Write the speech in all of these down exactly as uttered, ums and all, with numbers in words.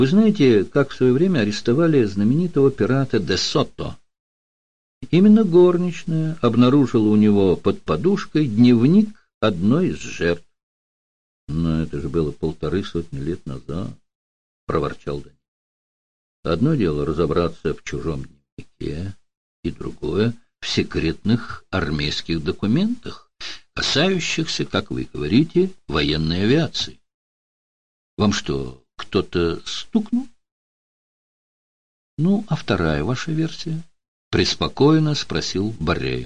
Вы знаете, как в свое время арестовали знаменитого пирата де Сото? Именно горничная обнаружила у него под подушкой дневник одной из жертв. — Но это же было полторы сотни лет назад, — проворчал Данил. — Одно дело разобраться в чужом дневнике, и другое — в секретных армейских документах, касающихся, как вы говорите, военной авиации. Вам что, кто-то стукнул? — Ну, а вторая ваша версия? — преспокойно спросил Баррея.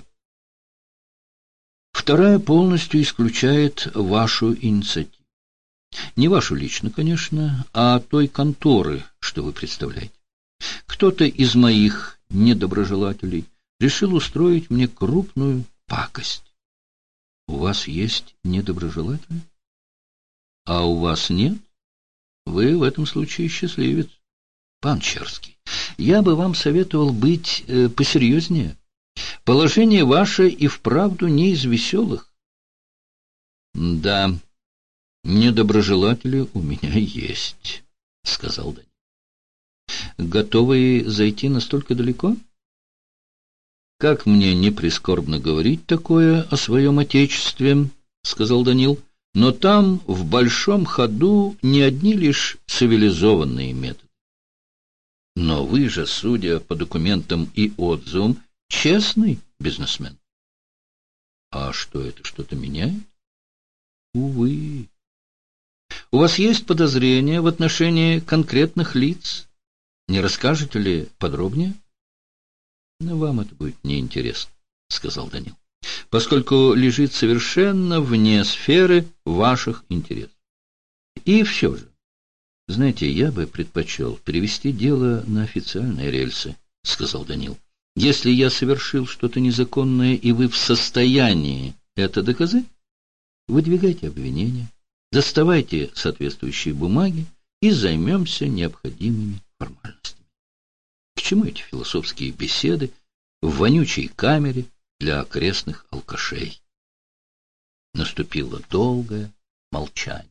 — Вторая полностью исключает вашу инициативу. Не вашу лично, конечно, а той конторы, что вы представляете. Кто-то из моих недоброжелателей решил устроить мне крупную пакость. У вас есть недоброжелатели? А у вас нет? Вы в этом случае счастливец. Пан Черский, я бы вам советовал быть э, посерьезнее. Положение ваше и вправду не из веселых. Да, недоброжелатели у меня есть, сказал Данил. Готовы зайти настолько далеко? Как мне не прискорбно говорить такое о своем отечестве, сказал Данил, но там в большом ходу не одни лишь цивилизованные методы. Но вы же, судя по документам и отзывам, честный бизнесмен. А что это, что-то меняет? Увы. У вас есть подозрения в отношении конкретных лиц? Не расскажете ли подробнее? Но вам это будет неинтересно, сказал Данил, поскольку лежит совершенно вне сферы ваших интересов. И все же, знаете, я бы предпочел перевести дело на официальные рельсы, сказал Данил. Если я совершил что-то незаконное, и вы в состоянии это доказать, выдвигайте обвинения, доставайте соответствующие бумаги и займемся необходимыми формальностями. К чему эти философские беседы в вонючей камере для окрестных алкашей? Наступило долгое молчание.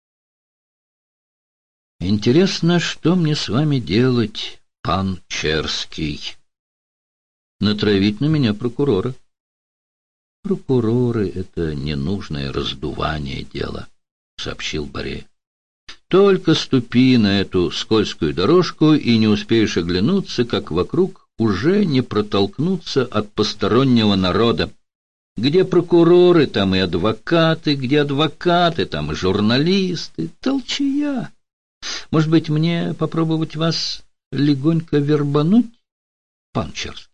Интересно, что мне с вами делать, пан Черский? Натравить на меня прокурора. Прокуроры — это ненужное раздувание дела, сообщил Баррея. Только ступи на эту скользкую дорожку и не успеешь оглянуться, как вокруг уже не протолкнуться от постороннего народа. Где прокуроры, там и адвокаты, где адвокаты, там и журналисты. Толчая. Может быть, мне попробовать вас легонько вербануть, пан Черский?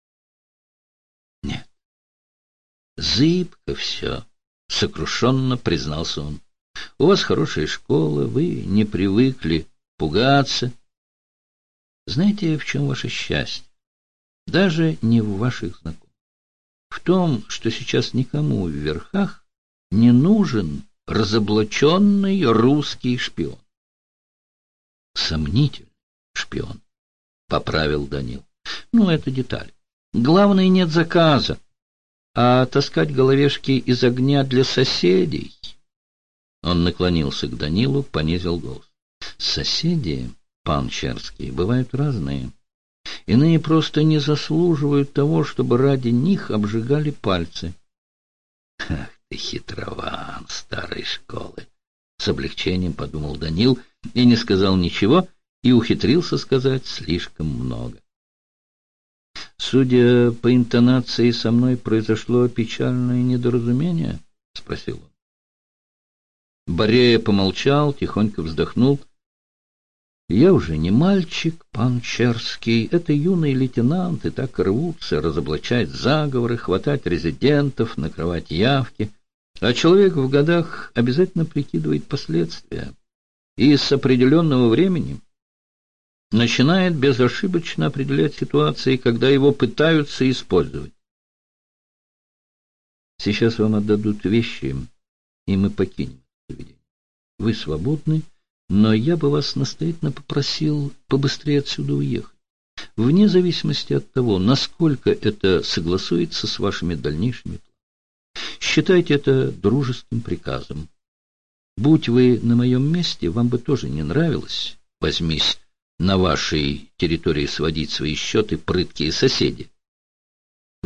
Нет. Зыбко все, сокрушенно признался он. У вас хорошая школа, вы не привыкли пугаться. Знаете, в чем ваше счастье? Даже не в ваших знакомых. В том, что сейчас никому в верхах не нужен разоблаченный русский шпион. Сомнительный шпион, поправил Данил. Ну, это деталь. Главное, нет заказа. А таскать головешки из огня для соседей... Он наклонился к Данилу, понизил голос. Соседи, пан Черский, бывают разные. Иные просто не заслуживают того, чтобы ради них обжигали пальцы. Ах ты хитрован старой школы! С облегчением подумал Данил и не сказал ничего, и ухитрился сказать слишком много. Судя по интонации, со мной произошло печальное недоразумение? Спросил он. Баррея помолчал, тихонько вздохнул. Я уже не мальчик, пан Черский. Это юные лейтенанты так рвутся разоблачать заговоры, хватать резидентов, накрывать явки. А человек в годах обязательно прикидывает последствия. И с определенного времени начинает безошибочно определять ситуации, когда его пытаются использовать. Сейчас вам отдадут вещи, и мы покинем заведение. Вы свободны, но я бы вас настоятельно попросил побыстрее отсюда уехать, вне зависимости от того, насколько это согласуется с вашими дальнейшими планами. Считайте это дружеским приказом. Будь вы на моем месте, вам бы тоже не нравилось, возьмись на вашей территории сводить свои счеты прыткие соседи.